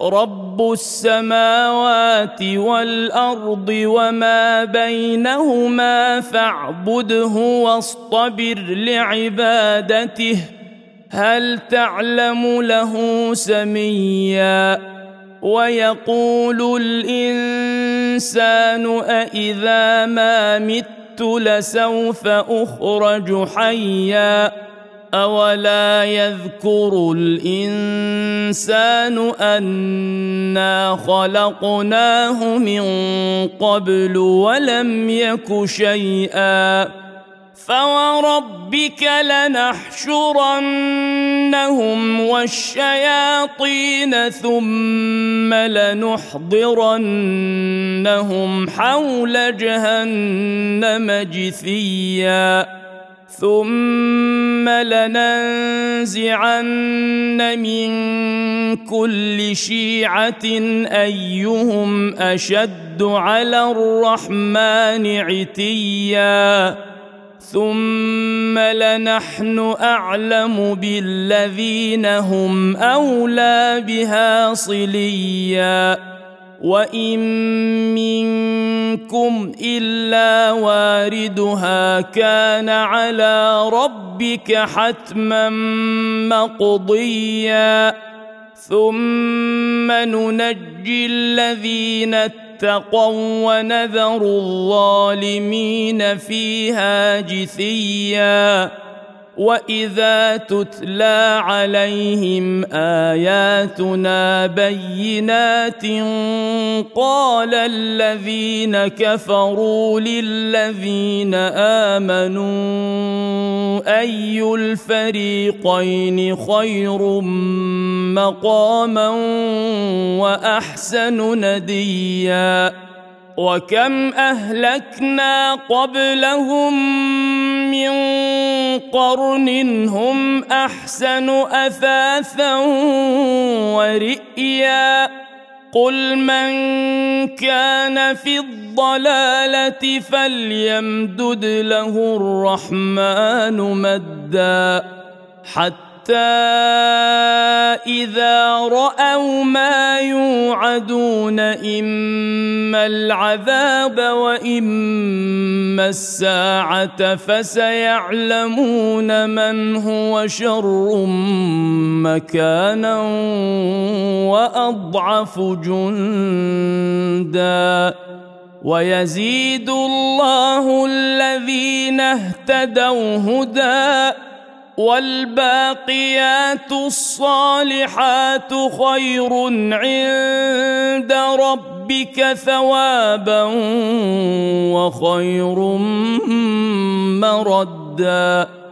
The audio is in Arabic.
رب السماوات والأرض وما بينهما فاعبده واصطبر لعبادته هل تعلم له سميا ويقول الإنسان أإذا ما مت لسوف أخرج حيا أولا يذكر الإنسان أنا خلقناه من قبل ولم يك شيئا فوربك لنحشرنهم والشياطين ثم لنحضرنهم حول جهنم جثيا ثم لننزعن من كل شيعة أيهم أشد على الرحمن عتيا ثم لنحن أعلم بالذين هم أولى بها صليا وإن منكم إلا واردها كان على ربك حتما مقضيا ثم ننجي الذين اتقوا ونذر الظالمين فيها جثيا وإذا تتلى عليهم آياتنا بينات قال الذين كفروا للذين آمنوا أي الفريقين خير مقاما وأحسن نديا وكم أهلكنا قبلهم من قرن هم أحسن أثاثا ورئيا قل من كان في الضلالة فليمدد له الرحمن مدا حتى إذا رأوا ما يوعدون إما العذاب وإما الساعة فسيعلمون من هو شر مكانا وأضعف جندا ويزيد الله الذين اهتدوا هدى والباقيات الصالحات خير عند ربك ثوابا وخير مردا